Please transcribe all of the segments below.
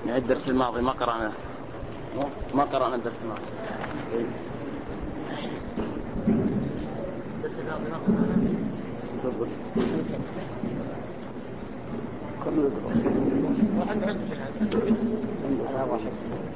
يعني الدرس الماضي ما قرأنا الدرس الماضي. الدرس الماضي ما قرأنا. كله يقرأ. واحد عنده شيء حسن. أنا واحد.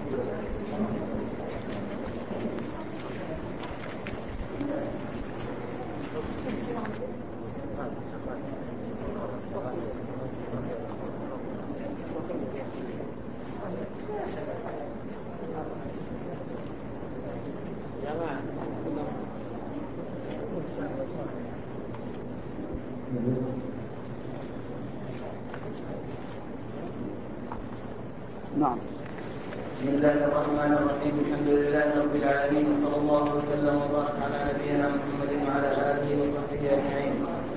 نعم. بسم الله الرحمن الرحيم. الحمد لله رب العالمين، وصلى الله وسلم وبارك على نبينا محمد وعلى آله وصحبه أجمعين.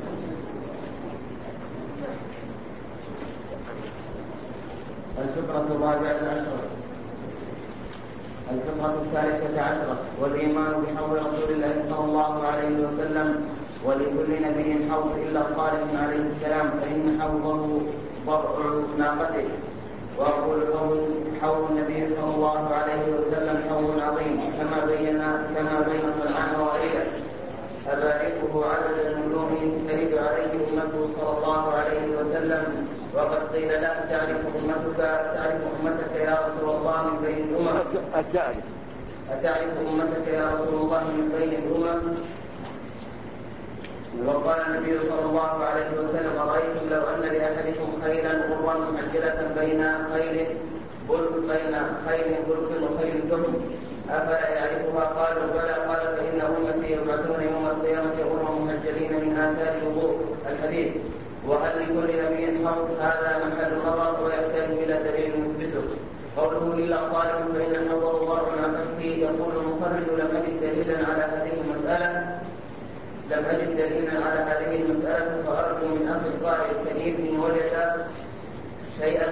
الفقرة الرابعة عشرة. الفقرة الثالثة عشرة. والإيمان بحوض رسول الله صلى الله عليه وسلم، ولكل نبي حوض إلا صالح عليه السلام، فإن حوضه ضرع ناقته. وأقول حوض النبي صلى الله عليه وسلم حوض عظيم، كما بين صنعاء وغيره، أباركه عدد النجوم ترد عليه أمته صلى الله عليه وسلم. وقد قيل له تعرف أمتك يا رسول الله من بين الأمم. أتعرف أمتك يا رسول الله من بين الأمم؟ وقال النبي صلى الله عليه وسلم: أرأيتم لو أن لأحدكم خيلا غرا محجلة بين خيل بلق وخيل كهم أفلا يعرفها؟ قالوا بلى. قال: فإن أمتي يبعثون يوم القيامة غرا محجلين من آثار الوضوء. الحديث. وهل لكل نبي حوض؟ هذا محل نظر ويحتاج إلى دليل يثبته. قوله إلا صالح فإن الحوض ضرع ناقته. يقول المخرج: لم أجد دليلا على هذه المسألة، فأرجو من أخي القارئ الكريم إن وجد شيئا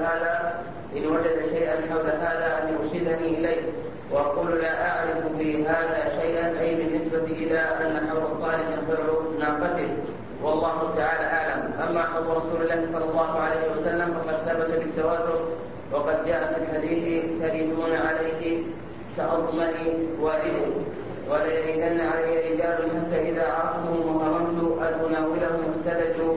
حول هذا أن يرشدني إليه. وأقول: لا أعرف بهذا شيئا، أي بالنسبة إلى أن حوض صالح ضرع ناقته، والله تعالى أعلم. أما حوض رسول الله صلى الله عليه وسلم فقد ثبت بالتواتر، وقد جاء في الحديث: تردون عليه كأضمن والده، وليردن علي رجال حتى إذا عرفتهم وهممت أن أناولهم اختلجوا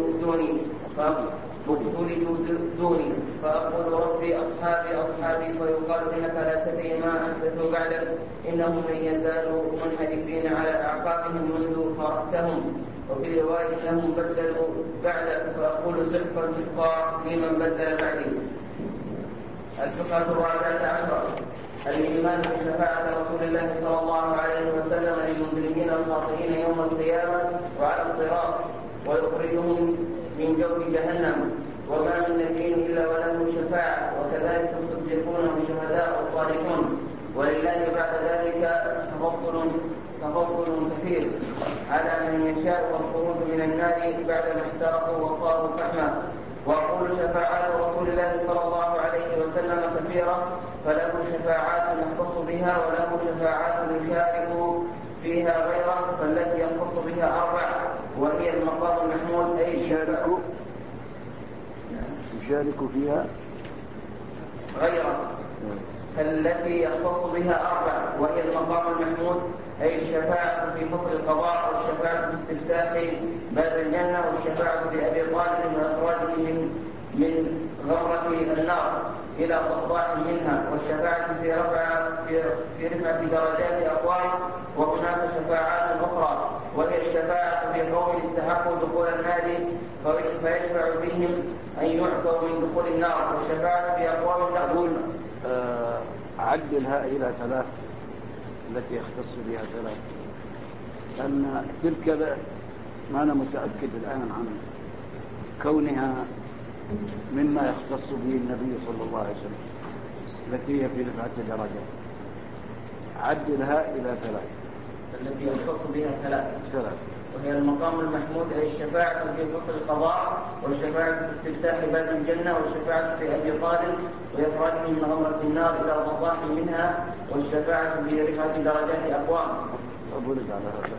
دوني فأقول: ربي أصحابي، فيقال: إنك لا تدري ما أحدثوا بعدك، إنهم لن يزالوا منحرفين على أعقابهم منذ فرقتهم. وفي رواية: إنهم بدلوا بعدك، فأقول: صدقا لمن بدل بعدي. الفقرة الرابعة عشرة. الإيمان بشفاعة رسول الله صلى الله عليه وسلم للمذنبين الخاطئين يوم القيامة وعلى الصراط، ويخرجهم من جوف جهنم. وما من نبي إلا وله شفاعة، وكذلك الصديقون والشهداء والصالحون. ولله بعد ذلك تفضل كثير على من يشاء، والخروج من النار بعدما احترقوا وصاروا فحما. وأقول: شفاعات رسول الله صلى الله عليه وسلم كثيرة، فله شفاعات يختص بها، وله شفاعات يشارك فيها غيره، فالتي يختص بها 4، وهي المقام المحمود، أي يشارك فيها غيره، فالتي يختص بها 4، وهي المقام المحمود، أي الشفاعة في فصل القضاء، والشفاعة في استفتاح باب الجنة، والشفاعة في أبي طالب وإخراجه من غمرة النار إلى ضفدع منها، والشفاعة في رفعة درجات أقوام. وهناك شفاعات أخرى، وهي الشفاعة في قوم استحقوا دخول النار فيشفع بهم أن يعفوا من دخول النار، والشفاعة في أقوام أقول عدلها إلى 3 التي يختص بها 3، أن تلك ما أنا متأكد الآن عن كونها مما يختص به النبي صلى الله عليه وسلم، التي هي في رفعة درجات. عدلها إلى 3. التي يختص بها 3، وهي المقام المحمود، أي الشفاعة في فصل القضاء، والشفاعة في استفتاح باب الجنة، والشفاعة في أبي طالب وإخراجه من غمرة النار إلى ضفدع منها، والشفاعة في رفعة درجات أقوام. أقول لك على هذا.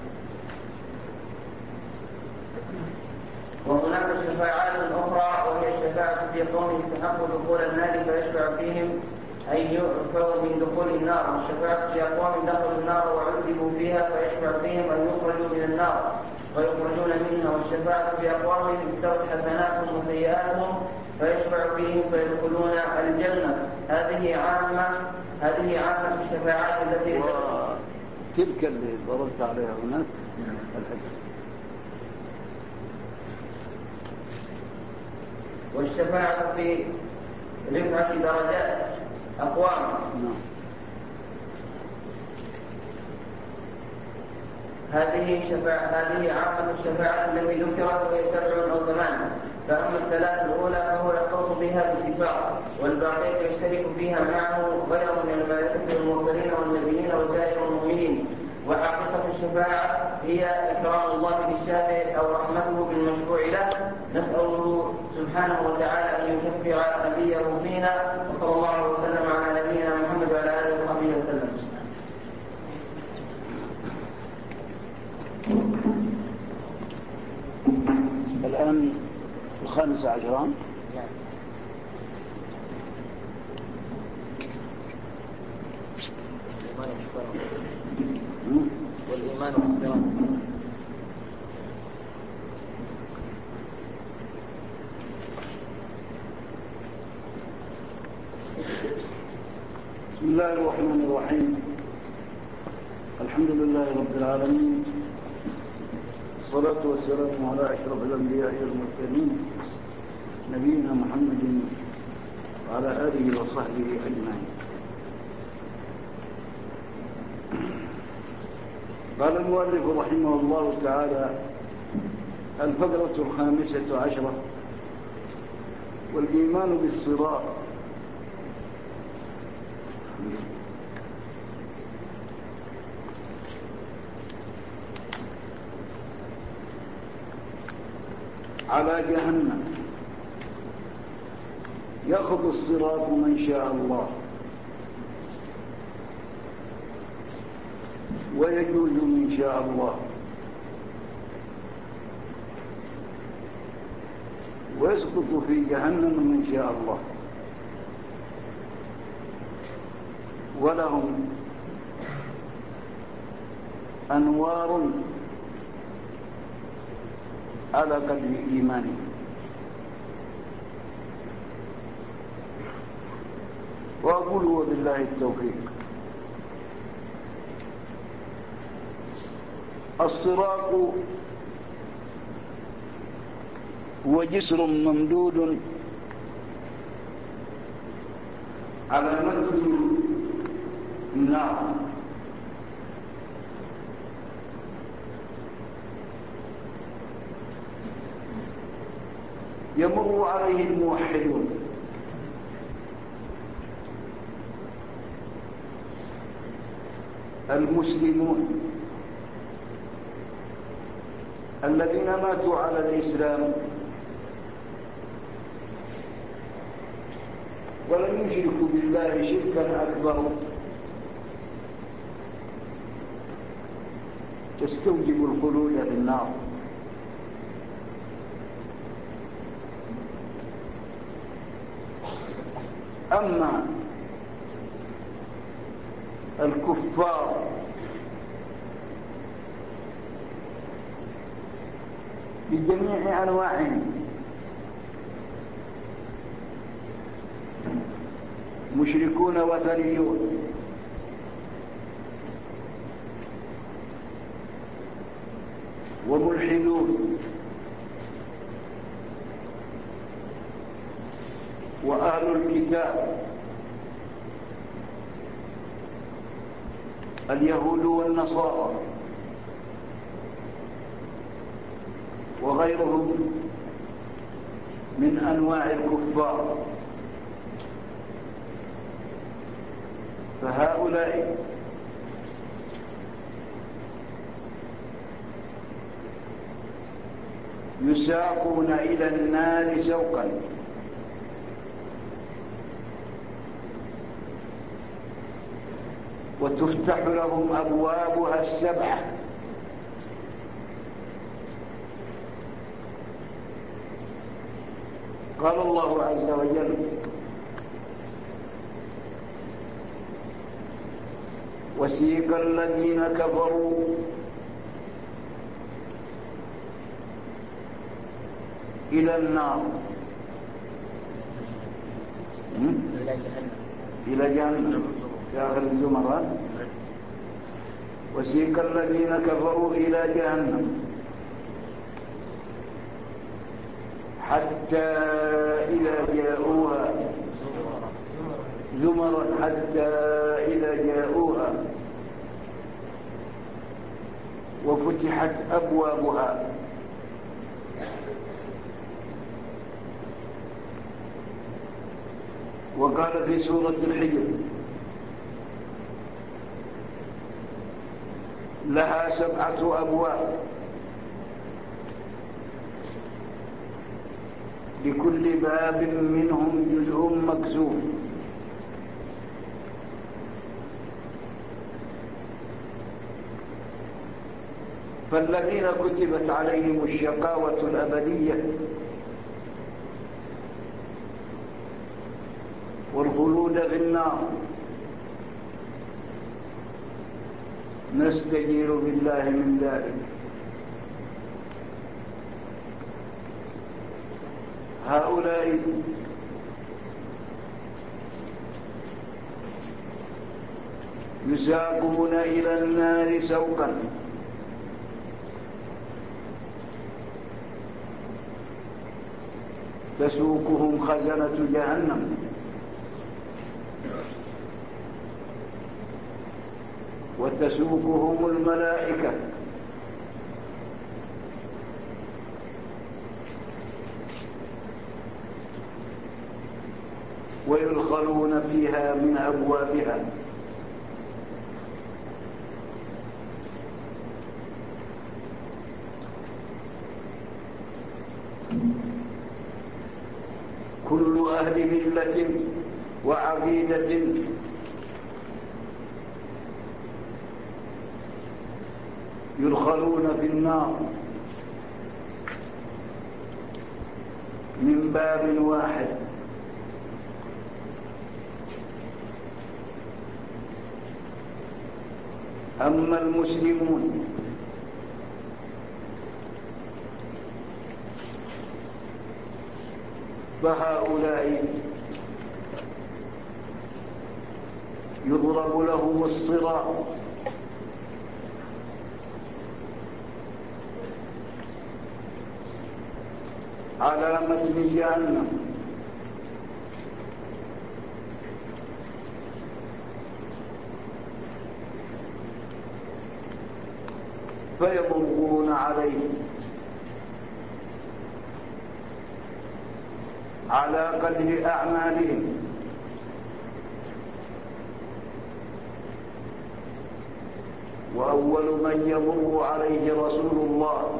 وهناك شفاعات أخرى، وهي والشفاعة في قوم استحقوا دخول النار فيشفع فيهم أن يعفوا من دخول النار، والشفاعة في أقوام دخلوا النار وعذبوا فيها فيشفع فيهم أن يخرجوا من النار ويخرجون منها، والشفاعة في أقوام استوت حسناتهم وسيئاتهم فيشفع فيهم فيدخلون الجنة. هذه عامة الشفاعات التي وتلك اللي ضربت عليها هناك الحكم. والشفاعة في رفعة درجات أقوام. هذه عامة الشفاعات التي ذكرت وهي 7 أو 8. فأما الثلاث الأولى فهو يختص بها باتفاق، والباقية يشترك فيها معه غيره من الملائكة والمرسلين والنبيين وسائر المؤمنين. وحقيقة الشفاعة هي إكرام الله بالشافع أو رحمته بالمشفوع له. نسأله سبحانه وتعالى أن يشفع نبيه فينا، وصلى الله وسلم على نبينا محمد وعلى آله وصحبه وسلم. الآن 15. والإيمان بالصراط. بسم الله الرحمن الرحيم. الحمد لله رب العالمين، الصلاة والسلام على أشرف الأنبياء والمرسلين نبينا محمد وعلى آله وصحبه أجمعين. قال المؤلف رحمه الله تعالى: الفقرة 15، والإيمان بالصراط. على جهنم يأخذ الصراط من شاء الله ويجوز من شاء الله، ويسقط في جهنم من شاء الله. ولهم أنوار على قدر إيمانهم. وأقول وبالله التوفيق. الصراط هو جسر ممدود على متن النار، يمر عليه الموحدون المسلمون الذين ماتوا على الإسلام ولم يشركوا بالله شركا أكبر تستوجب الخلود في النار. أما الكفار بجميع أنواعهم، مشركون وثنيون وملحدون وأهل الكتاب اليهود والنصارى وغيرهم من أنواع الكفار، فهؤلاء يساقون إلى النار سوقا، وتفتح لهم أبوابها 7، قال الله عز وجل: وسيق الذين كفروا إلى النار إلى جهنم في آخر الزمر. وسيق الذين كفروا إلى جهنم حتى إذا جاءوها زمرا حتى إذا جاءوها وفتحت أبوابها وقال في سورة الحجر: لها 7 أبواب لكل باب منهم جزء مقسوم. فالذين كتبت عليهم الشقاوة الأبدية والخلود في النار نستجير بالله من ذلك. هؤلاء يساقون إلى النار سوقا تسوقهم خزنة جهنم وتسوقهم الملائكة ويدخلون فيها من أبوابها. كل أهل ملة وعقيدة يدخلون في النار من باب واحد، أما المسلمون فهؤلاء يضرب لهم الصراط على متن جهنم فيمرون عليه على قدر أعمالهم، وأول من يمر عليه رسول الله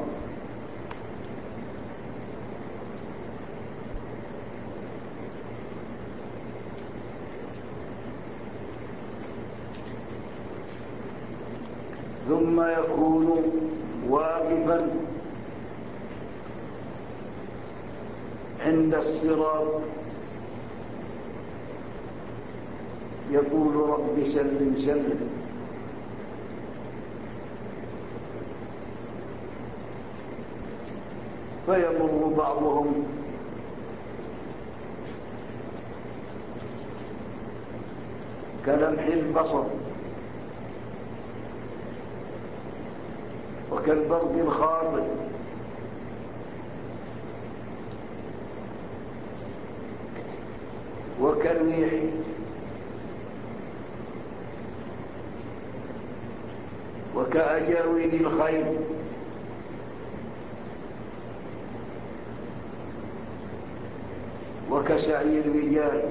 ثم يكون واقفا عند الصراط يقول: رب سلم سلم. فيمر بعضهم كلمح البصر وكالبرق الخاطئ، وكالريح وكأجاويل الخيل، وكسعي الرجال،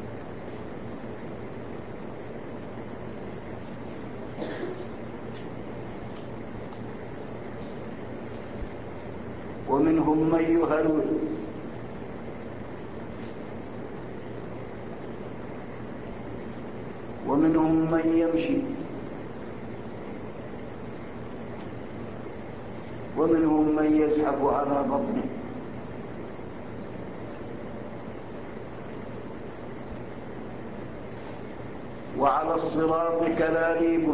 ومنهم من يهرول ومنهم من يمشي ومنهم من يزحف على بطنه. وعلى الصراط كلاليب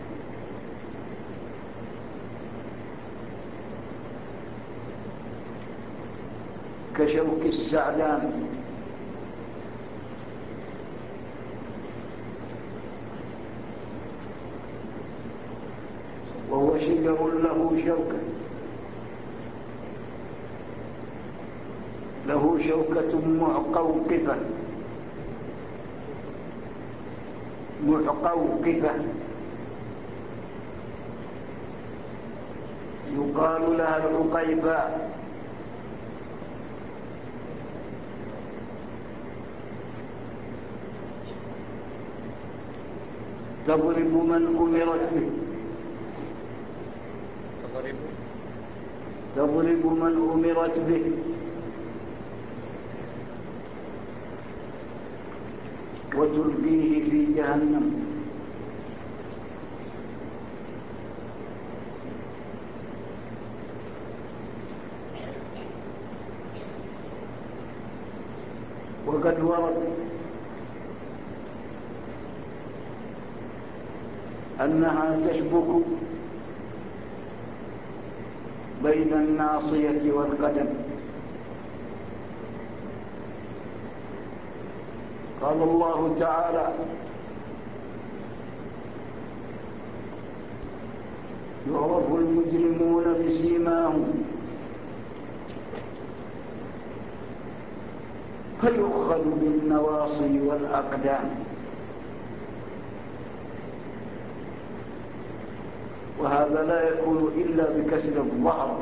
كشوك السعدان وهو شجر له شوكة معقوقفة يقال لها العقيباء تضرب من أمرت به وتلقيه في جهنم وقد ورد أنها تشبك بين الناصية والقدم. قال الله تعالى: يعرف المجرمون بسيماهم فيؤخذ بالنواصي والأقدام. وهذا لا يكون إلا بكسر الظهر.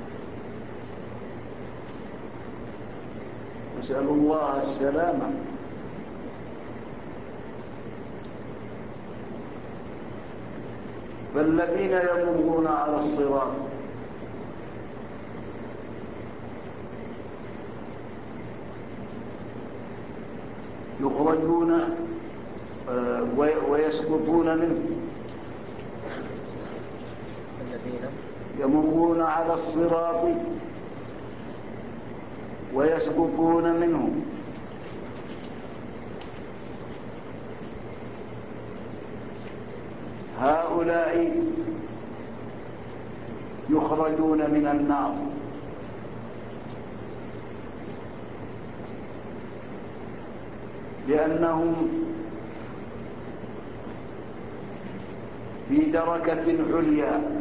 نسأل الله السلامة. فالذين يمرون على الصراط يخرجون ويسقطون منه. يمرون على الصراط ويسقطون منه. هؤلاء يخرجون من النار لأنهم في دركة عليا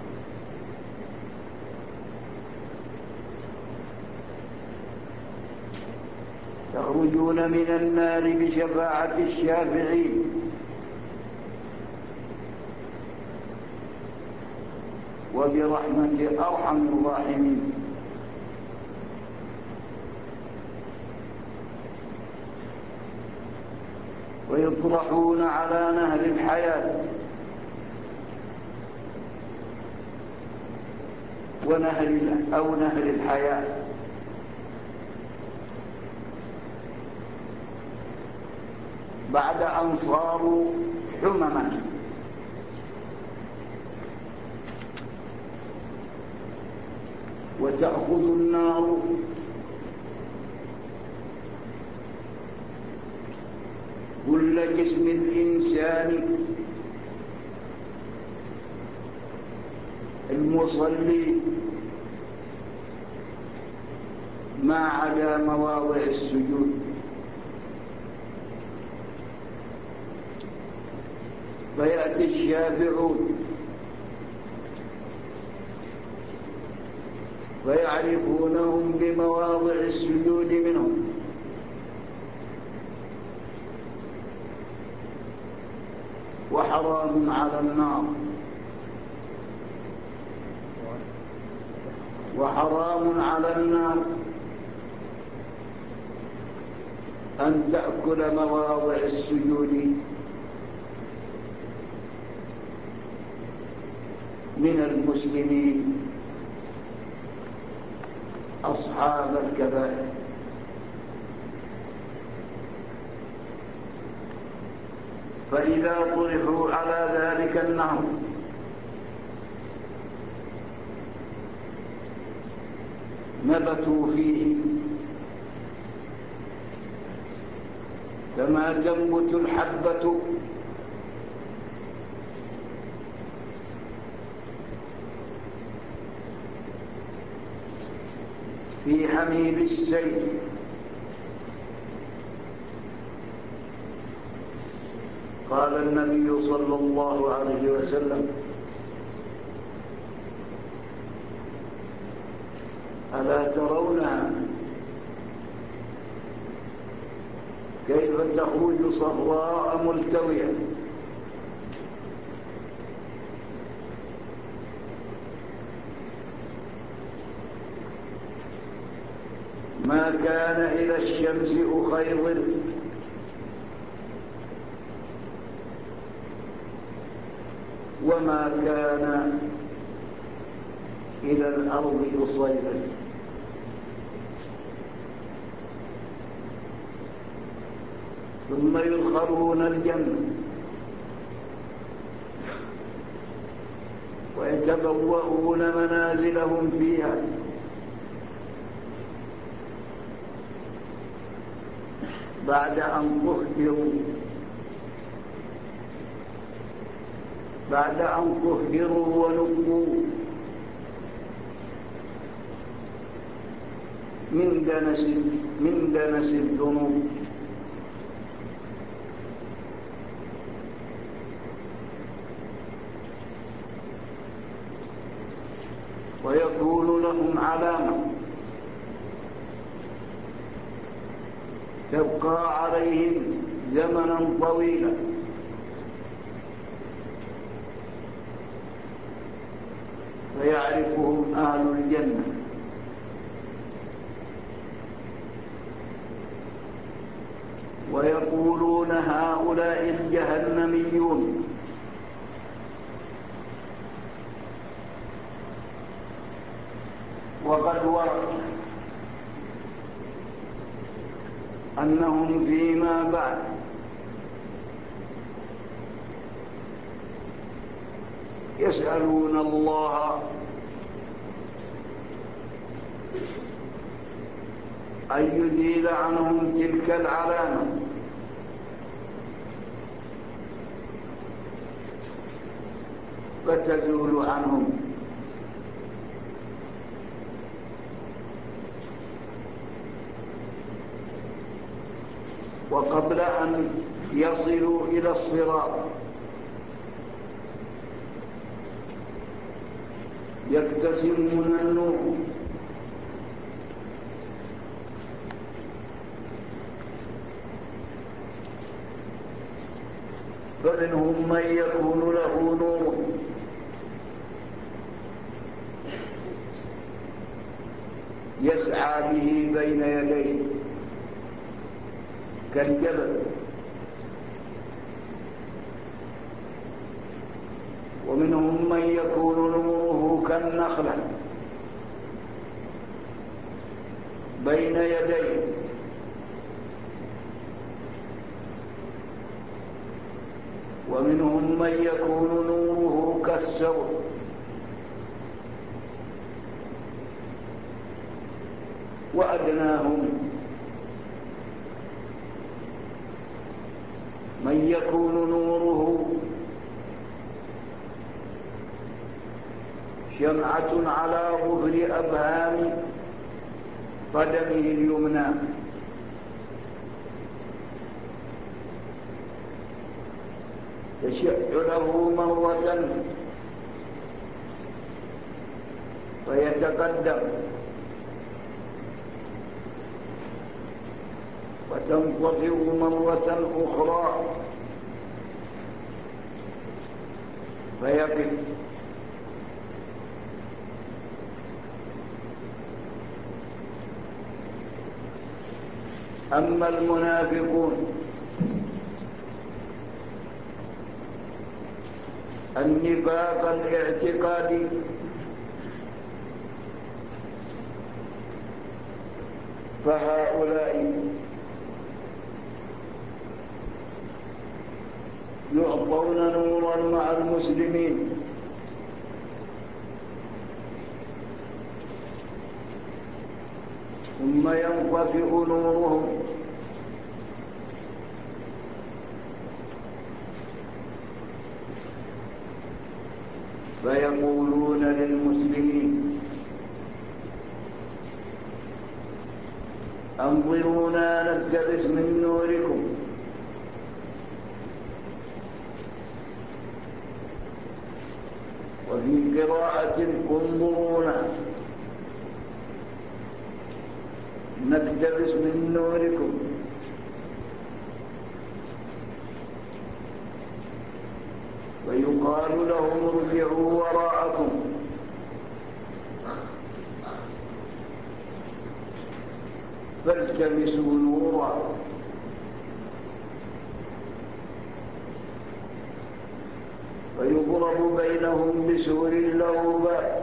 يخرجون من النار بشفاعة الشافعين وبرحمة أرحم الراحمين. ويطرحون على نهر الحياة نهر الحياة بعد أن صاروا حمما. وتأخذ النار كل جسم الإنسان المصلي ما عدا مواضع السجود. فيأتي الشافعون فيعرفونهم بمواضع السجود منهم وحرام على النار وحرام على النار أن تأكل مواضع السجود من المسلمين أصحاب الكبائر. فإذا طرحوا على ذلك النهر نبتوا فيه كما تنبت الحبة في حميل السيل قال النبي صلى الله عليه وسلم: ألا ترونها كيف تخرج صفراء ملتوية ما كان إلى الشمس أخيض وما كان إلى الأرض أصيبا. ثم يدخلون الجنة ويتبوؤون منازلهم فيها بعد أن طهروا ونقوا من دنس الذنوب. ويكون لهم علامة تبقى عليهم زمنا طويلا فيعرفهم أهل الجنة ويقولون: هؤلاء الجهنميون. وقد ورد أنهم فيما بعد يسألون الله أن يزيل عنهم تلك العلامة فتزول عنهم. وقبل أن يصلوا إلى الصراط يقتسمون النور فمنهم من يكون له نور يسعى به بين يديه كالجبل، ومنهم من يكون نوره كالنخلة بين يديه، ومنهم من يكون نوره كالثور، وأدناهم من يكون نوره شمعة على ظهر أبهام قدمه اليمنى، تشع له مرة فيتقدم وتنطفئ مرة أخرى فيقف. أما المنافقون النفاق الاعتقادي فهؤلاء يعطون نورا مع المسلمين ثم ينطفئ نورهم فيقولون للمسلمين أنظرونا نقتبس من نوركم، وفي قراءة انظرونا نقتبس من نوركم. ويقال لهم ارجعوا وراءكم فالتمسوا نورا ويضرب بينهم بسور له باب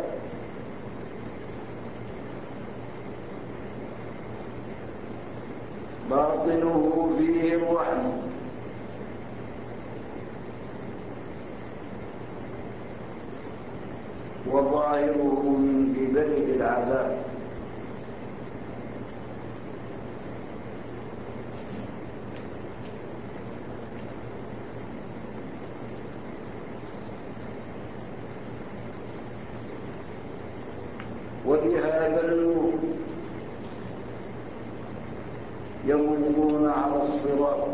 باطنه فيه الرحمة وظاهره من قبله العذاب. وبهذا النور يمرون على الصراط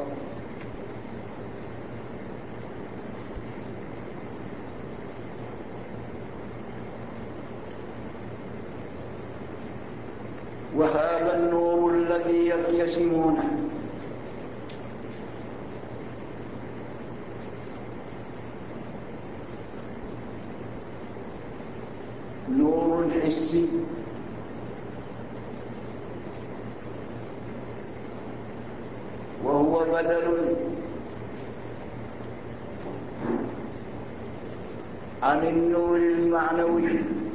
وهذا النور الذي يقتسمونه نور حسي وهو بدل عن النور المعنوي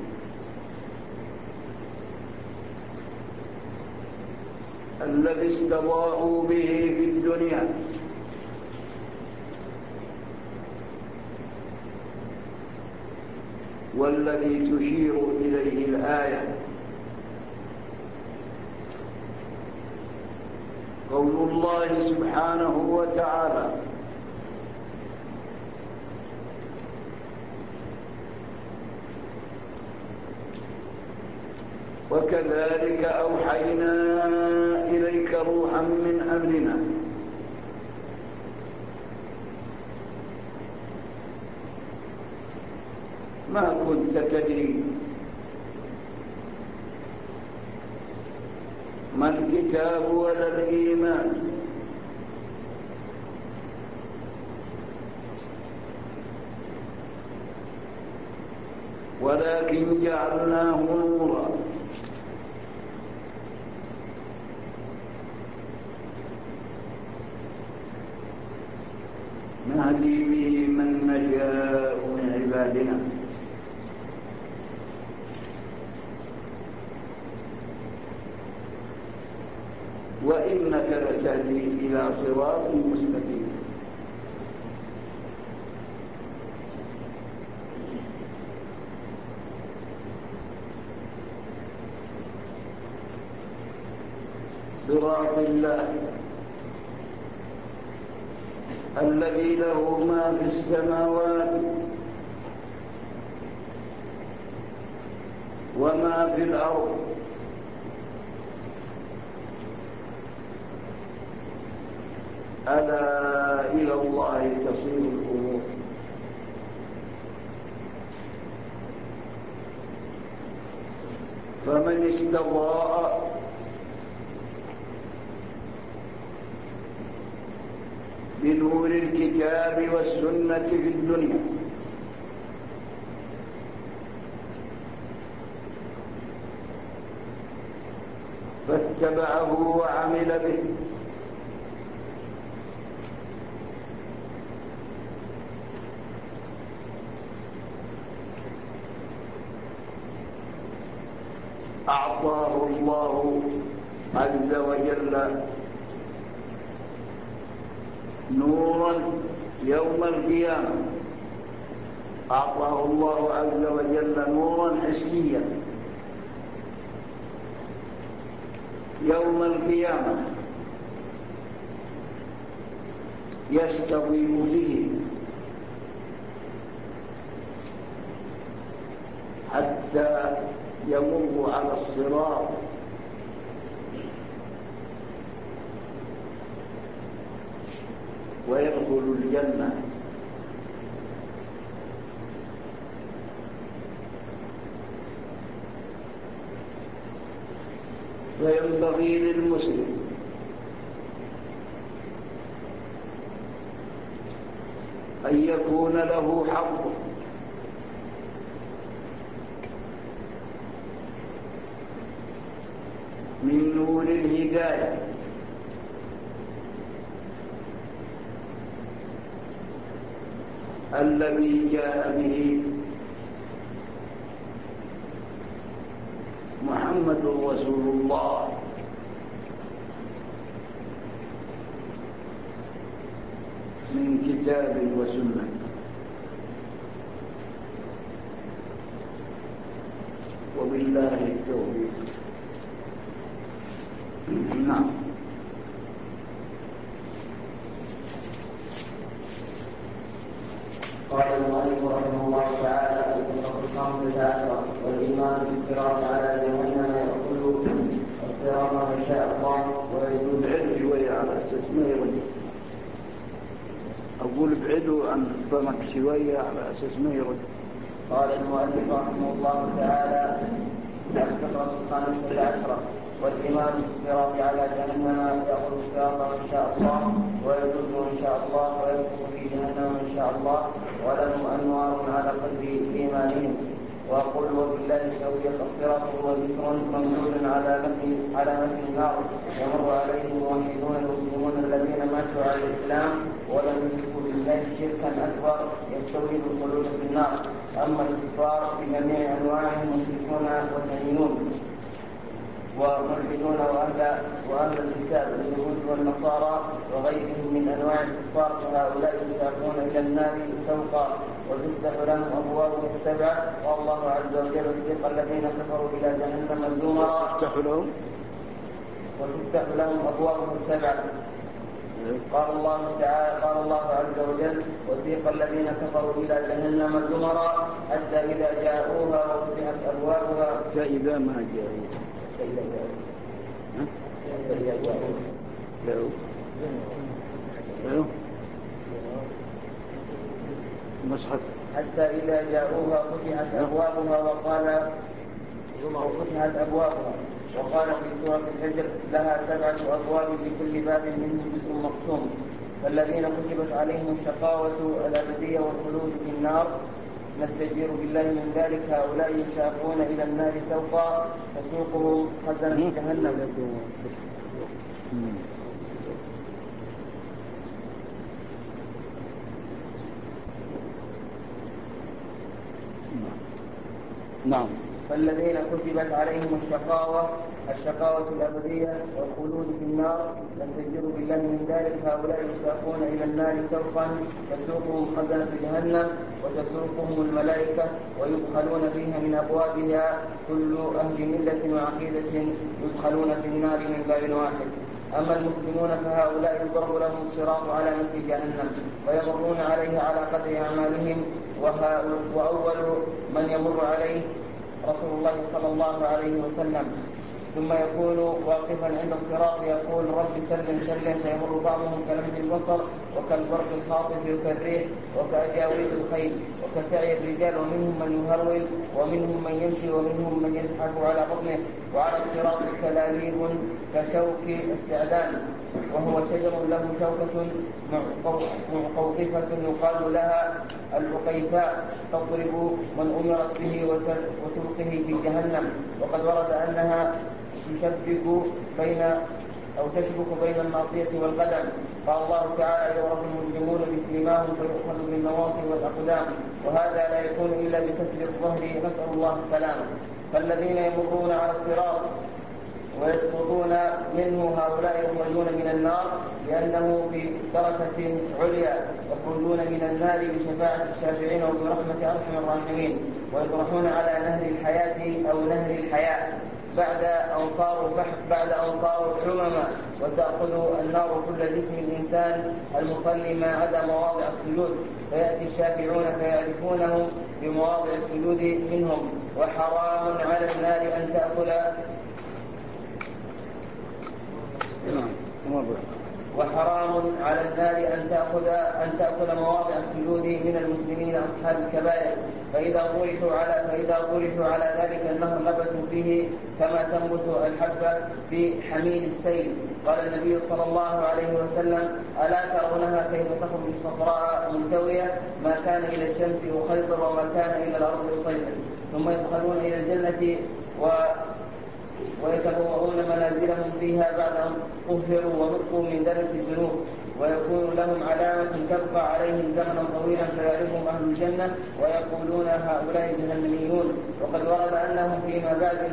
الذي استضاءوا به في الدنيا، والذي تشير إليه الآية قول الله سبحانه وتعالى وكذلك أوحينا إليك روحا من أمرنا ما كنت تدري ما الكتاب ولا الإيمان ولكن جعلناه نورا نهدي به من نشاء من عبادنا وإنك لتهدي إلى صراط مستقيم. صراط الله الذي له ما في السماوات وما في الأرض ألا إلى الله تصير الأمور. فمن استضاء بنور الكتاب والسنة في الدنيا فاتبعه وعمل به أعطاه الله عز وجل نورا يوم القيامة، أعطاه الله عز وجل نورا حسيا يوم القيامة يستضيء به حتى يمر على الصراط ويدخل الجنة. فينبغي للمسلم أن يكون له حظ من نور الهداية الذي جاء به محمد رسول الله من كتاب وسنة. وبالله التوفيق. نعم. قال المؤلف رحمه الله تعالى: الفقرة 15 والإيمان بالصراط على جهنم يأكل الصراط من شاء الله ويجوز. ابعدوا شوية على أساس ما يرد. أقول ابعدوا عن فمك شوية على أساس ما يرد. قال المؤلف رحمه الله تعالى: الفقرة 15 والإيمان بالصراط على جهنم يأخذ الصراط إن شاء الله ويجوز إن شاء الله ويسقط في جهنم إن شاء الله ولهم أنوار على قدر إيمانهم. وأقول وبالله التوفيق. الصراط هو جسر ممدود على متن النار يمر عليه الموحدون المسلمون الذين ماتوا على الإسلام ولم يشركوا بالله شركا أكبر يستوجب الخلود في النار. أما الكفار بجميع أنواعهم مشركون وثنيون وملحدون وأهل الكتاب اليهود والنصارى وغيرهم من أنواع الكفار فهؤلاء يساقون إلى النار سوقا وتفتح لهم أبوابها السبعة. قال الله عز وجل: وسيق الذين كفروا إلى جهنم زمرا. وتفتح لهم أبوابها السبعة. قال الله عز وجل: وسيق الذين كفروا إلى جهنم زمرا حتى إذا جاءوها وفتحت أبوابها. فإذا ما جاءوا مصحف. حتى إذا جاءوها فتحت أبوابها وقال في سورة الحجر: لها 7 أبواب لكل باب منهم جزء مقسوم. فالذين كتبت عليهم الشقاوة الأبدية والخلود في النار نستجير بالله من ذلك هؤلاء يساقون إلى النار سوقا تسوقهم خزنة جهنم. نعم. فالذين كتبت عليهم الشقاوة الأبدية والخلود في النار نستجير بالله من ذلك هؤلاء يساقون إلى النار سوقا تسوقهم خزنة جهنم وتسوقهم الملائكة ويدخلون فيها من أبوابها كل أهل ملة وعقيدة يدخلون في النار من باب واحد. أما المسلمون فهؤلاء يضرب لهم الصراط على مثل جهنم ويمرون عليه على قدر أعمالهم. وأول من يمر عليه رسول الله صلى الله عليه وسلم ثم يكون واقفا عند الصراط يقول: رب سلم سلم. فيمر بعضهم كلمح البصر وكالبرق الخاطف وكالريح وكأجاويد الخيل وكسعي الرجال ومنهم من يهرول ومنهم من يمشي ومنهم من يزحف على بطنه. وعلى الصراط كلاليب كشوك السعدان وهو شجر له شوكة معقوطفة يقال لها العقيفاء تضرب من أمرت به وتلقه في جهنم. وقد ورد أنها تشبك بين الناصية والقدم. قال الله تعالى: يعرف المجرمون بسيماهم فيؤخذ بالنواصي والأقدام. وهذا لا يكون إلا بكسر الظهر نسأل الله السلامة. فالذين يمرون على الصراط ويسقطون منه هؤلاء يخرجون من النار لأنه في دركة عليا يخرجون من النار بشفاعة الشافعين وبرحمة أرحم الراحمين ويطرحون على نهر الحياة أو نهر الحياة بعد أن صاروا حمما، وتأخذ النار كل جسم الإنسان المصلي ما عدا مواضع السجود، فيأتي الشافعون فيعرفونه بمواضع السجود منهم. وحرام على النار أن تأكل مواضع السجود من المسلمين أصحاب الكبائر، فإذا طرحوا على ذلك النهر نبتوا فيه كما تنبت الحبة في حميل السيل. قال النبي صلى الله عليه وسلم: ألا ترونها كيف تخرج صفراء ملتوية، ما كان إلى الشمس أخيطر وما كان إلى الأرض يسيطر. ثم يدخلون إلى الجنة ويتبوؤون منازلهم فيها بعد أن طهروا ونقوا من دنس الذنوب، ويكون لهم علامة تبقى عليهم زمنا طويلا فيعرفهم أهل الجنة ويقولون: هؤلاء جهنميون. وقد ورد أنهم فيما بعد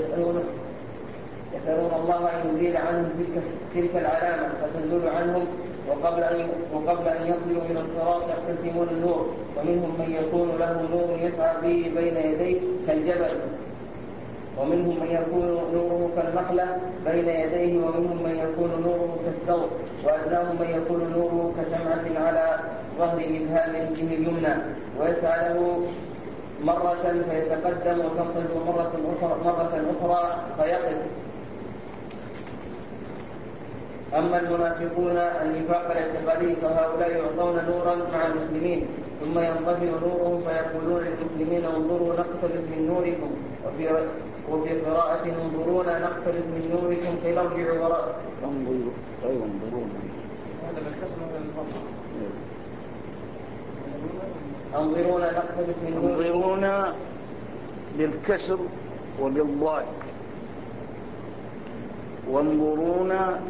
يسألون الله أن يزيل عنهم تلك العلامة فتزول عنهم، وقبل أن يصلوا إلى الصراط يقتسمون النور، ومنهم من يكون له نور يسعى به بين يديه كالجبل، ومنهم من يكون نوره كالنخلة بين يديه، ومنهم من يكون نوره كالثور، وأدناهم من يكون نوره كشمعة على ظهر إبهام به اليمنى، ويسعى له مرة فيتقدم وتنقلب مرة أخرى فيقف. أما المنافقون النفاق الاعتقادي فهؤلاء يعطون نورا مع المسلمين ثم ينطفئ نورهم فيقولون للمسلمين: انظروا نقتبس من نوركم، وفي قراءة: انظرونا نقتبس من نوركم قيل ارجعوا وراء. انظرونا نقتبس من نوركم. انظرونا بالكسر وبالضاد، وانظرونا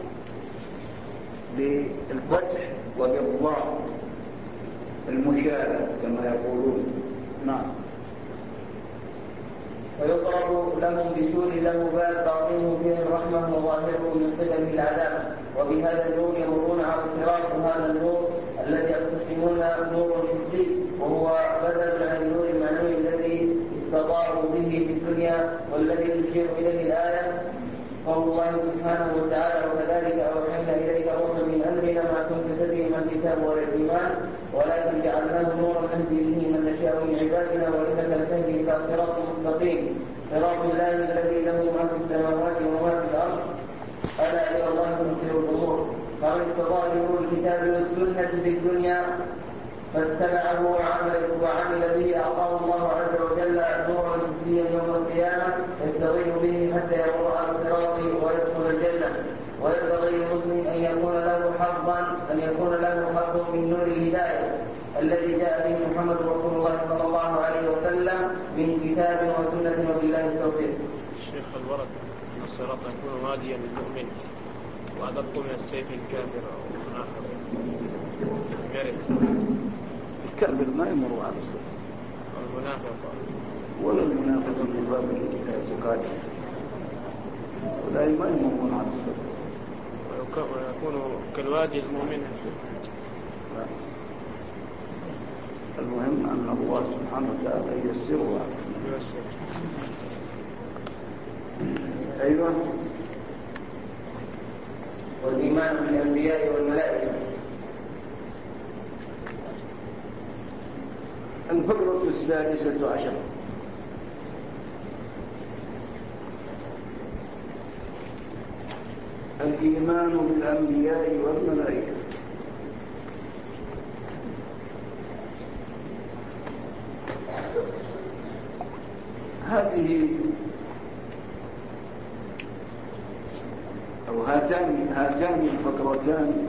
بالفتح وبالضاء المشابه كما يقولون. نعم. ويضرب لهم بسور له باب باطنه فيه الرحمة وظاهره من قبله العذاب، وبهذا النور يمرون على الصراط. وهذا النور الذي يقتسمون نور حسي، وهو بدل عن النور المعنوي الذي استضاءوا به في الدنيا، والذي تشير إليه الآية قول الله سبحانه وتعالى: وكذلك أوحينا إليك روحا من أمرنا ما كنت تدري ما الكتاب ولا الإيمان ولكن جعلناه نورا نهدي به من نشاء من عبادنا وإنك لتهدي إلى صراط مستقيم صراط الله الذي له ما في السماوات وما في الأرض ألا إلى الله تنصير الأمور. فمن استطاع نور الكتاب والسنة في الدنيا فاتبعه وعمل به أعطاه الله عز وجل نورا حسيا يوم القيامة يستضيء به حتى يمر على الصراط ويدخل الجنة. وينبغي للمسلم أن يكون له حظ من نور الهداية الذي جاء به محمد رسول الله صلى الله عليه وسلم من كتاب وسنة، وبالله التوفيق. الشيخ: الورد أن الصراط يكون هاديا للمؤمن وأدق من السيف الكافر أو المنافق. الكافر ما يمر على الصراط، المنافق ولا المنافق من باب الاعتقاد، ولا ما يمرون على الصراط، ويكون كالوادي المؤمن. المهم أن الله سبحانه وتعالى ييسره. أيوة. والإيمان بالأنبياء والملائكة. الفقرة 16. الإيمان بالأنبياء والملائكة. هذه أو هاتان الفقرتان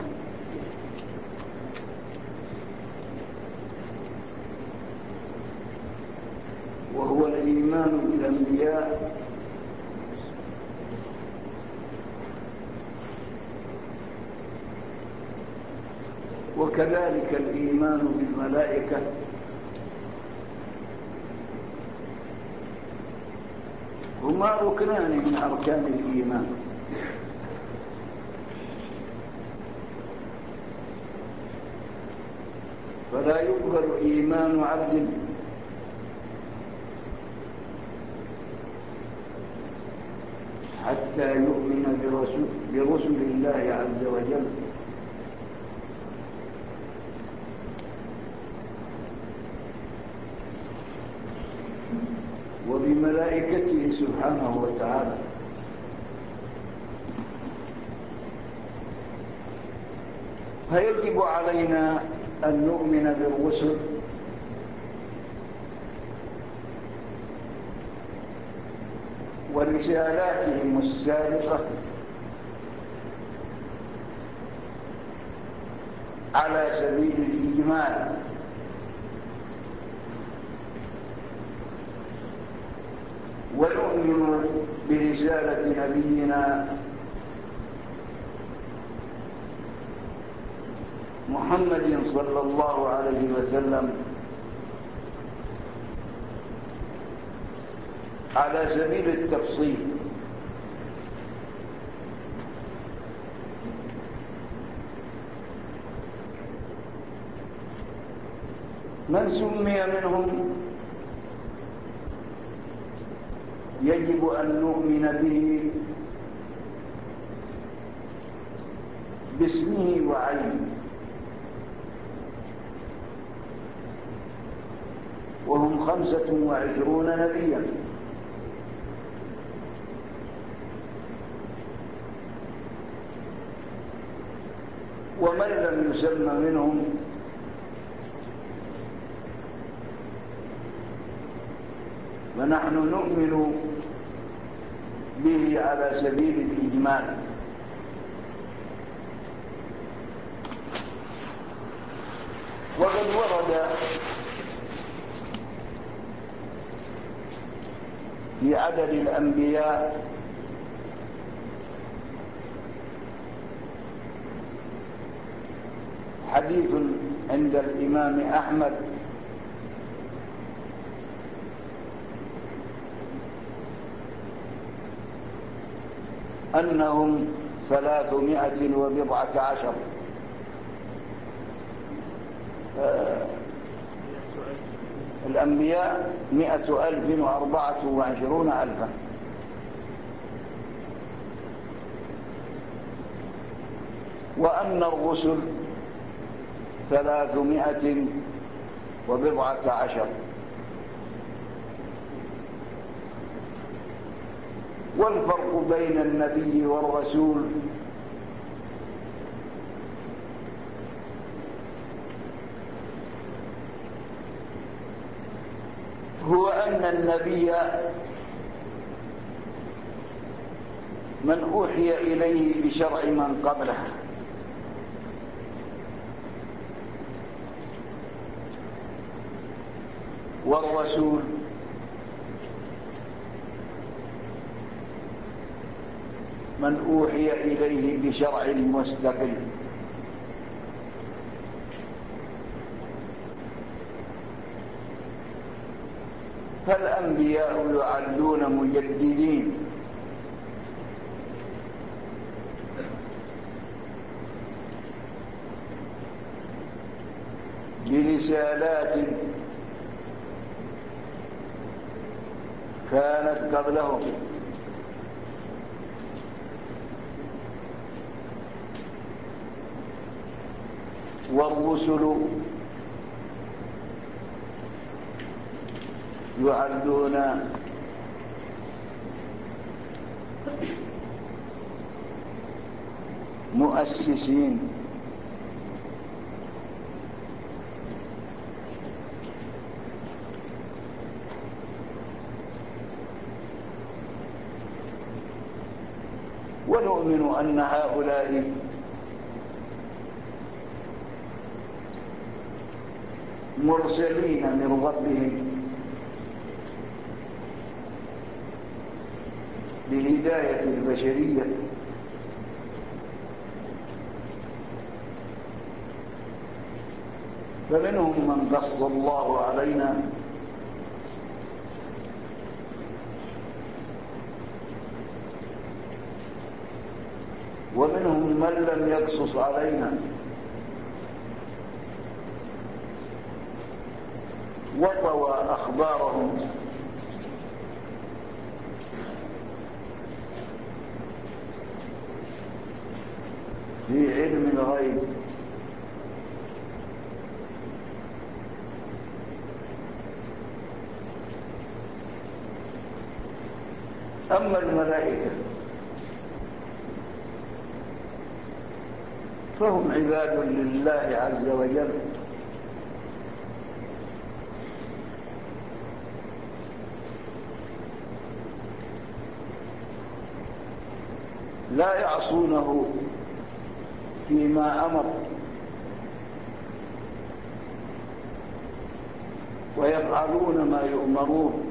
وهو الإيمان بالأنبياء وكذلك الإيمان بالملائكة هما ركنان من أركان الإيمان. فلا يقبل إيمان عبد حتى يؤمن برسل الله عز وجل. وبملائكته سبحانه وتعالى. فيجب علينا أن نؤمن بالرسل ورسالاتهم السابقة على سبيل الإجمال، ونؤمن برسالة نبينا محمد صلى الله عليه وسلم على سبيل التفصيل. من سمي منهم يجب أن نؤمن به باسمه وعينه، وهم 25 نبيا. ومن لم يسمى منهم فنحن نؤمن به على سبيل الإجمال. وقد ورد في عدد الأنبياء حديث عند الإمام أحمد أنهم 319. الأنبياء 100,024,000، وأن الرسل 319. والفرق بين النبي والرسول هو أن النبي من أوحي إليه بشرع من قبله، والرسول من أوحي إليه بشرع مستقل. فالأنبياء يعدون مجددين برسالات كانت قبلهم، والرسل يعدون مؤسسين ونؤمن أن هؤلاء مرسلين من ربهم بهداية البشرية، فمنهم من قص الله علينا ومنهم من لم يقصص علينا، وطوى أخبارهم بعلم الغيب. أما الملائكة فهم عباد لله عز وجل، لا يعصونه فيما أمر ويفعلون ما يؤمرون،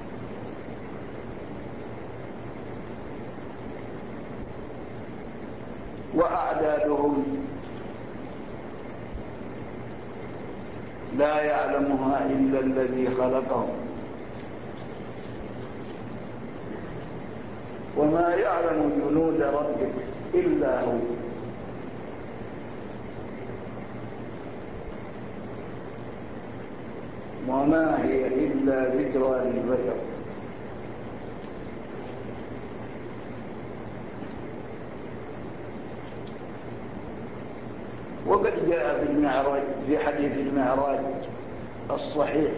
وأعدادهم لا يعلمها إلا الذي خلقهم، وما يعلم جنود ربك إلا هو. وما هي إلا ذكرى للبشر. وقد جاء في المعراج، في حديث المعراج الصحيح،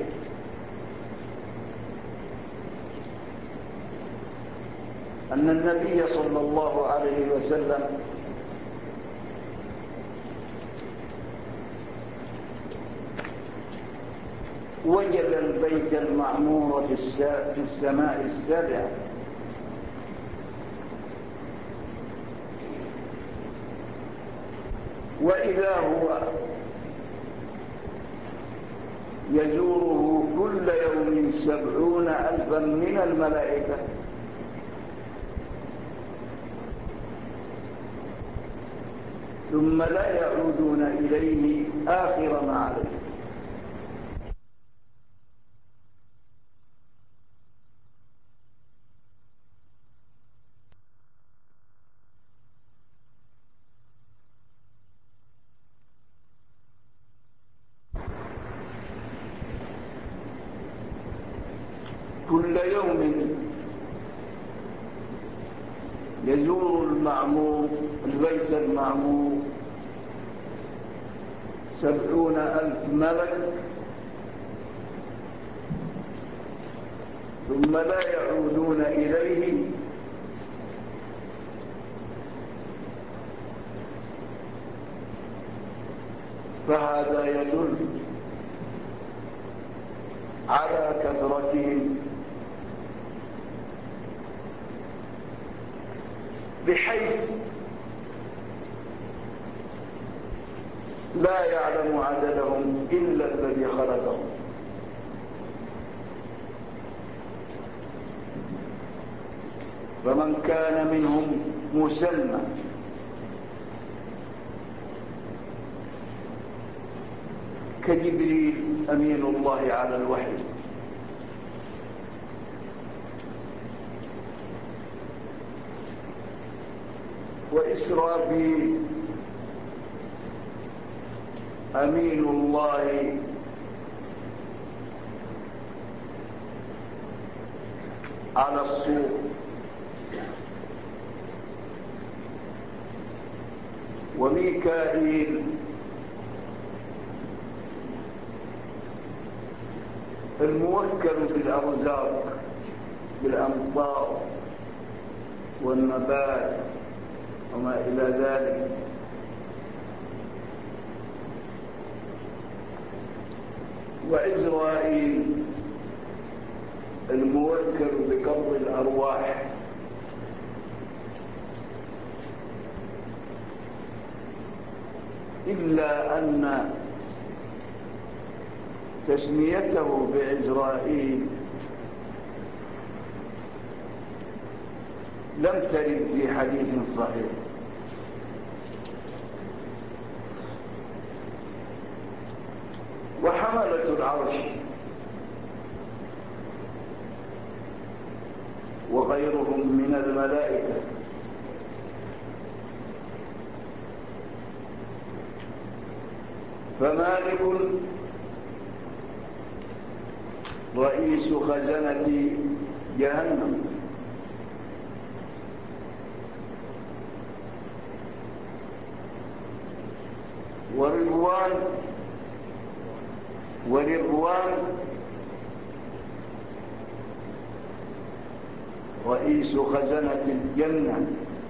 أن النبي صلى الله عليه وسلم وجد البيت المعمور في السماء السابعة، وإذا هو يزوره كل يوم 70,000 من الملائكة، ثم لا يعودون إليه آخر ما عليه. كل يوم يزور المعمور البيت المعمور 70,000 ملك، ثم لا يعودون إليه فهذا يدل على كثرتهم، بحيث لا يعلم عددهم إلا الذي خلقهم. فمن كان منهم مسمى كجبريل أمين الله على الوحي، وإسرافيل أمين الله على الصور، وميكائيل الموكل بالأرزاق، بالأمطار والنبات وما إلى ذلك، وإزرائيل الموكل بقبض الأرواح، إلا أن تسميته بعزرائيل لم ترد في حديث صحيح. وحملة العرش وغيرهم من الملائكة فمالك رئيس خزنة جهنم، ورضوان رئيس خزنة الجنة،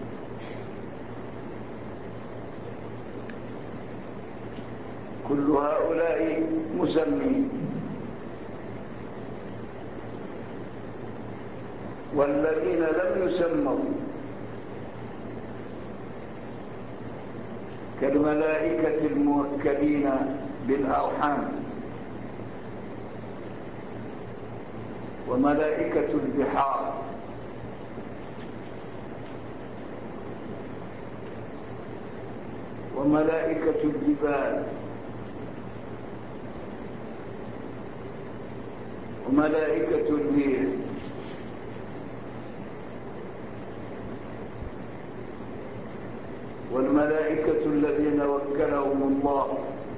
كل هؤلاء مسمين. والذين لم يسموا كالملائكة الموكلين بالأرحام وملائكة البحار وملائكة الجبال وملائكة الريح والملائكة الذين وكلهم الله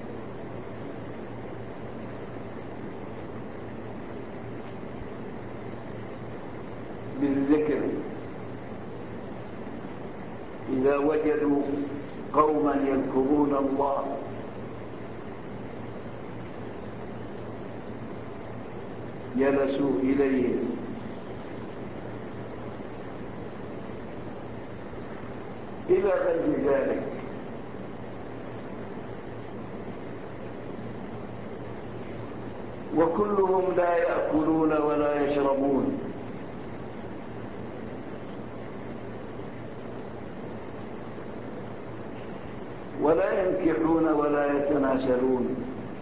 بالذكر إذا وجدوا قوما يذكرون الله جلسوا إليهم إلى غير ذلك. وكلهم لا يأكلون ولا يشربون، ولا ينكحون ولا يتناسلون،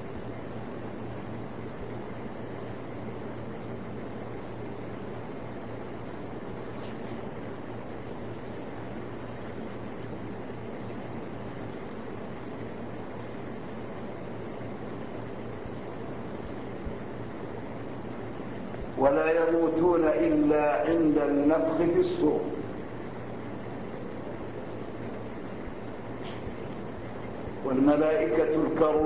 ولا يموتون إلا عند النفخ في الصور. والملائكة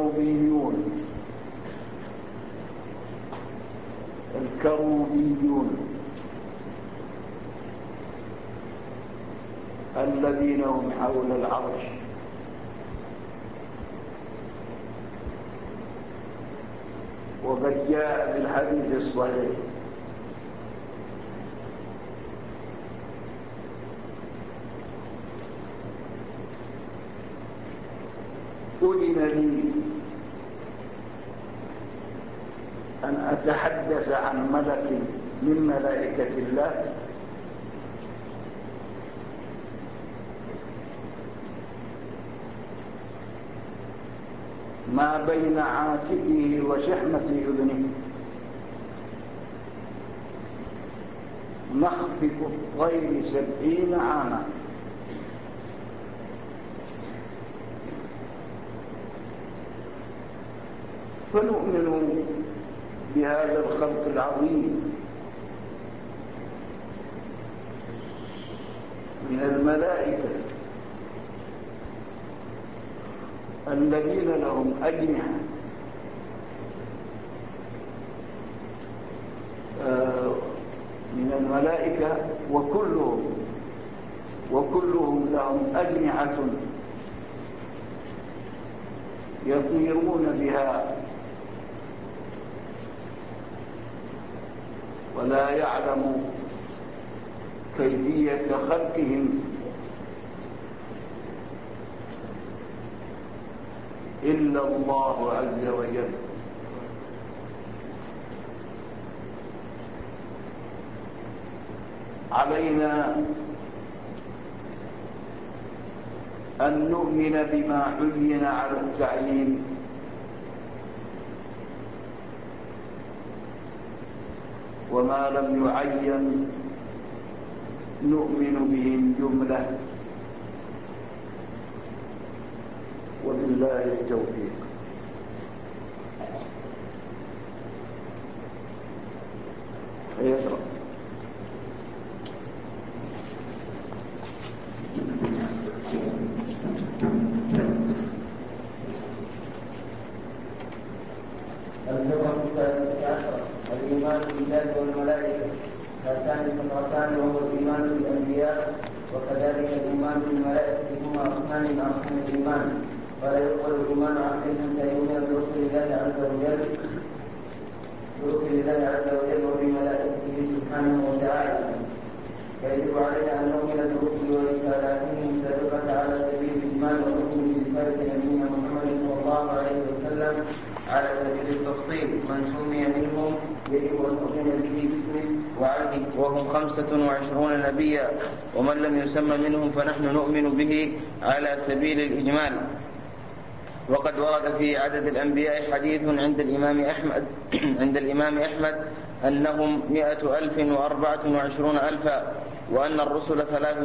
الكروبيون الذين هم حول العرش وقد جاء بالحديث الصحيح أذن لي أن أتحدث عن ملك من ملائكة الله ما بين عاتقه وشحمة أذنه مخفق الطير 70 عاما. فنؤمن بهذا الخلق العظيم من الملائكة الذين لهم أجنحة من الملائكة وكلهم لهم أجنحة يطيرون بها، ولا يعلم كيفية خلقهم إلا الله عز وجل. علينا أن نؤمن بما عين على التعيين وما لم يعين نؤمن بهم جملة، وبالله التوفيق. يقرأ. الفقرة السادسة عشرة: الإيمان بالله والملائكة. هاتان فقرتان، وهو الإيمان بالأنبياء وكذلك الإيمان بالملائكة، هما ركنان من أركان الإيمان. ولا يقبل الإيمان عبد حتى يؤمن برسل الله عز وجل وبملائكته سبحانه وتعالى. فيجب علينا أن نؤمن بالرسل ورسالاتهم السابقة على سبيل الإيمان، ونؤمن برسالة نبينا محمد صلى الله عليه وسلم على سبيل التفصيل. من سمي منهم يجب أن نؤمن به باسمه وعهده، وهم 25 نبيا، ومن لم يسمى منهم فنحن نؤمن به على سبيل الإجمال. وقد ورد في عدد الأنبياء حديث عند الإمام أحمد أنهم 100,024 وأن الرسل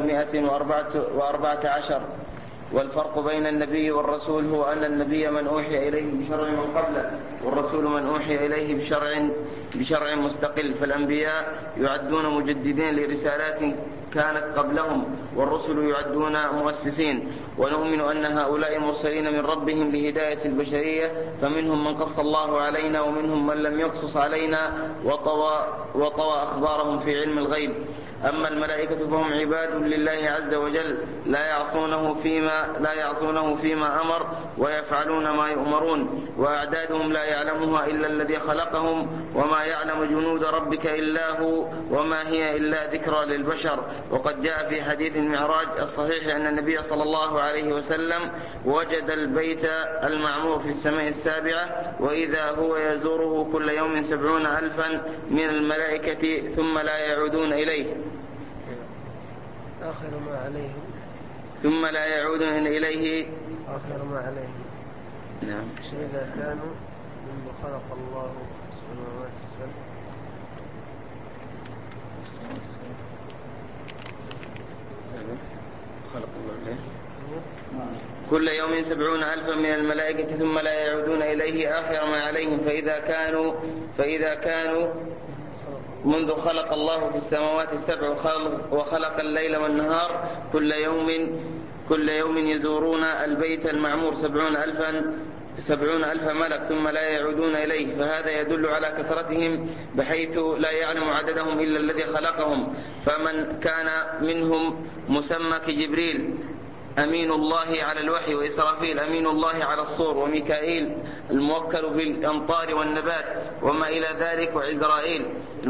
314. والفرق بين النبي والرسول هو أن النبي من أوحي إليه بشرع من قبله، والرسول من أوحي إليه بشرع مستقل. فالأنبياء يعدون مجددين لرسالات كانت قبلهم، والرسل يعدون مؤسسين. ونؤمن أن هؤلاء مرسلين من ربهم لهداية البشرية، فمنهم من قص الله علينا ومنهم من لم يقصص علينا وطوى أخبارهم في علم الغيب. أما الملائكة فهم عباد لله عز وجل لا يعصونه فيما أمر ويفعلون ما يؤمرون، وأعدادهم لا يعلمها إلا الذي خلقهم، وما يعلم جنود ربك إلا هو، وما هي إلا ذكرى للبشر. وقد جاء في حديث المعراج الصحيح أن النبي صلى الله عليه وسلم وجد البيت المعمور في السماء السابعة، وإذا هو يزوره كل يوم 70,000 من الملائكة ثم لا يعودون إليه آخر ما عليهم نعم. إذا كانوا منذ خلق الله السماوات السبع خلق الله كل يوم 70,000 من الملائكة ثم لا يعودون إليه آخر ما عليهم. فإذا كانوا منذ خلق الله في السماوات السبع وخلق الليل والنهار كل يوم يزورون البيت المعمور 70,000 ملك ثم لا يعودون إليه، فهذا يدل على كثرتهم بحيث لا يعلم عددهم إلا الذي خلقهم. فمن كان منهم مسمى كجبريل أمين الله على الوحي، وإسرافيل أمين الله على الصور، وميكائيل الموكل بالأمطار والنبات وما إلى ذلك، وعزرائيل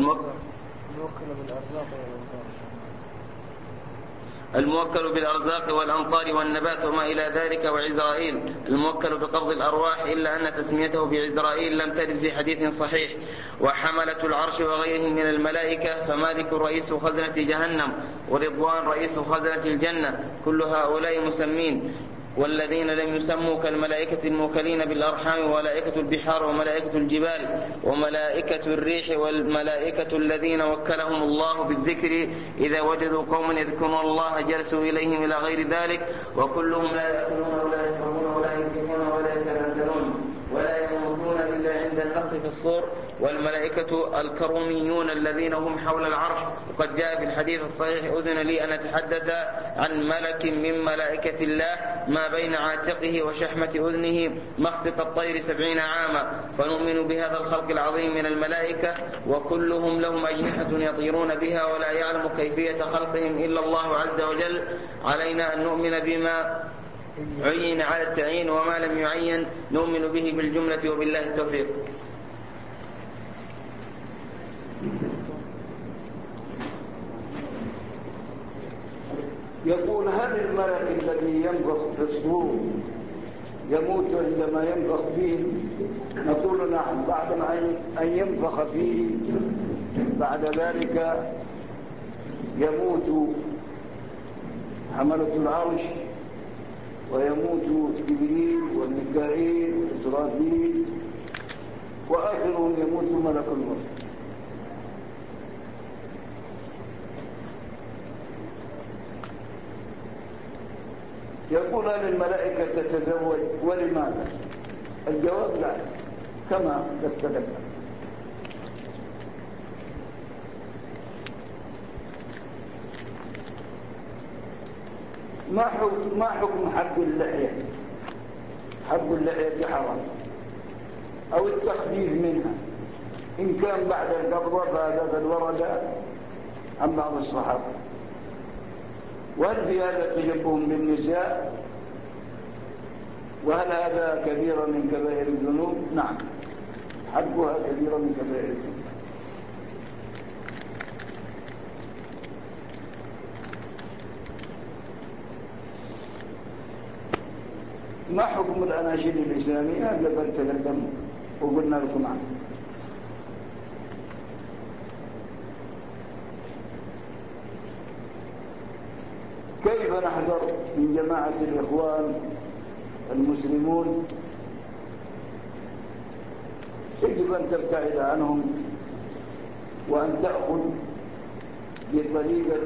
الموكل بالأرزاق والأمطار والنبات وما إلى ذلك، وعزرائيل الموكل بقبض الأرواح، إلا أن تسميته بعزرائيل لم ترد في حديث صحيح. وحملة العرش وغيرهم من الملائكة، فمالك رئيس خزنة جهنم، ورضوان رئيس خزنة الجنة، كل هؤلاء مسمين. والذين لم يسموا كالملائكة الموكلين بالأرحام، وملائكة البحار، وملائكة الجبال، وملائكة الريح، والملائكة الذين وكلهم الله بالذكر إذا وجدوا قوما يذكرون الله جلسوا إليهم إلى غير ذلك. وكلهم لا يأكلون ولا يشربون ولا ينفقون ولا يتناسلون ولا يموتون إلا عند النفخ في الصور. والملائكة الكروميون الذين هم حول العرش. وقد جاء في الحديث الصحيح أذن لي أن أتحدث عن ملك من ملائكة الله ما بين عاتقه وشحمة أذنه مخفق الطير 70 عاما. فنؤمن بهذا الخلق العظيم من الملائكة، وكلهم لهم أجنحة يطيرون بها، ولا يعلم كيفية خلقهم إلا الله عز وجل. علينا أن نؤمن بما عين على التعيين، وما لم يعين نؤمن به بالجملة، وبالله التوفيق. يقول: هل الملك الذي ينفخ في الصور يموت عندما ينفخ فيه؟ نقول نعم، بعد أن ينفخ فيه بعد ذلك يموت حملة العرش، ويموت جبريل وميكائيل وإسرافيل، وآخرهم يموت ملك الموت. يقول: هل الملائكة تتزوج؟ ولماذا؟ الجواب: لا، كما تتذكر. ما حكم حق اللحية؟ حق اللحية حرام، أو التخفيف منها إن كان بعد القبضة، فهذا قد ورد عن بعض الصحابة. وهل في هذا تشبه بالنساء؟ وهل هذا كبيرة من كبائر الذنوب؟ نعم، حبها كبيرة من كبائر الذنوب. ما حكم الأناشيد الإسلامية؟ قد تقدم وقلنا لكم عنه. كيف نحذر من جماعة الإخوان المسلمون؟ يجب أن تبتعد عنهم وأن تأخذ بطريقة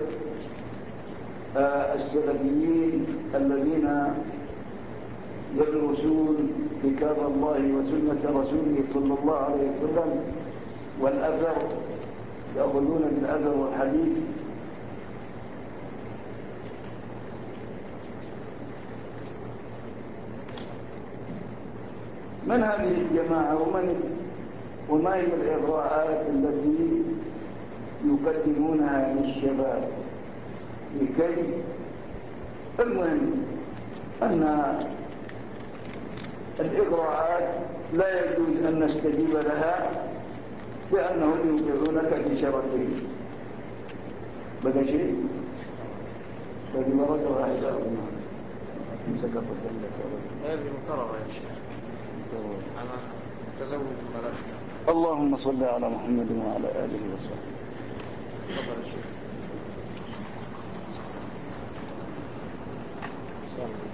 السلفيين الذين يدرسون كتاب الله وسنة رسوله صلى الله عليه وسلم والأثر، يأخذون بالأثر والحديث. من هذه الجماعة وما هي الإغراءات التي يقدمونها للشباب لكي المهم أن الإغراءات لا يجوز أن نستجيب لها لأنهم يوقعونك في شرطين. بقى شيء بقي مرة واحدة سقطت عندك هذه مكررة يا شيخ أنا تزوج الملائكة. اللهم صل على محمد وعلى آله وصحبه. تفضل يا شيخ.